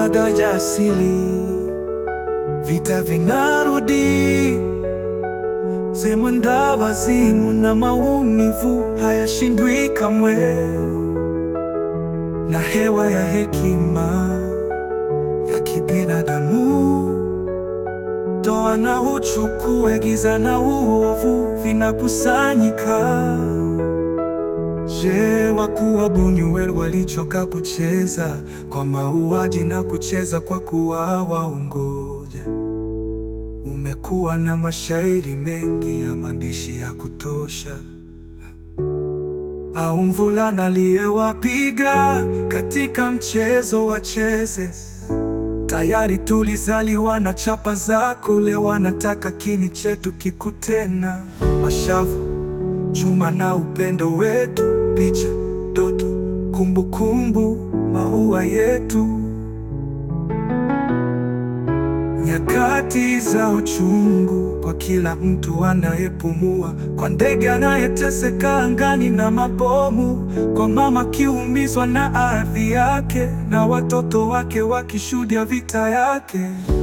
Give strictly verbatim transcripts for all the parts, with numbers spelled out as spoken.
madaraja asili, vita vinarudi, mwenda wazimu na maumivu hayashindwi kamwe, na hewa ya hekima ya kibinadamu, toa na uchukue, giza na uovu vinakusanyika. Je, wakuu wa Buñuel walichoka kucheza kwa mauaji na kucheza kwa kuwa waongoja? Umekuwa na mashairi mengi ya maandishi ya kutosha, au mvulana aliyewapiga katika mchezo wa cheze? Tayari tulizaliwa na chapa zako, leo wanataka kini chetu kikutena. Mashavu, chuma na upendo wetu, picha, ndoto, kumbukumbu, maua yetu. Nyakati za uchungu kwa kila mtu anayepumua, kwa ndege anayeteseka angani na mabomu, kwa mama kiumizwa na ardhi yake, na watoto wake wakishuhudia vita yake.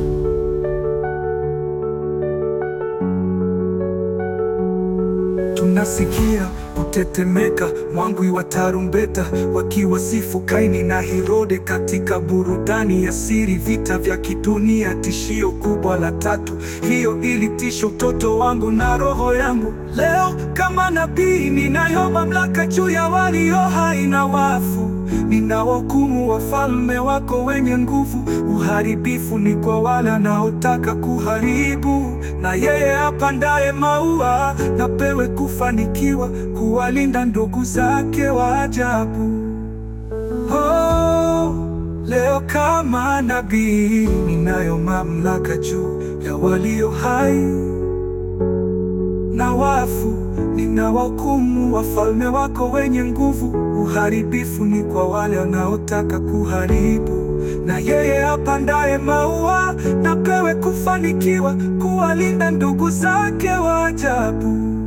Tunasikia kutetemeka mwangwi wa tarumbeta, wakiwasifu Kaini na Herode katika burudani ya siri. Vita vya kidunia, tishio kubwa la tatu, hiyo ilitisha utoto wangu na roho yangu. Leo kama nabii ninayo mamlaka juu ya walio hai na wafu, ninawahukumu wafalme wako wenye nguvu. Uharibifu ni kwa wale wanaotaka kuharibu, na yeye apandaye maua napewe kufanikiwa, kuwalinda ndugu zake wa ajabu. Oh, leo kama nabii ninayo mamlaka juu ya walio hai na wafu, ninawahukumu wafalme wako wenye nguvu. Uharibifu ni kwa wale wanaotaka kuharibu, na yeye apandaye maua napewe kufanikiwa, kuwalinda ndugu zake wa ajabu.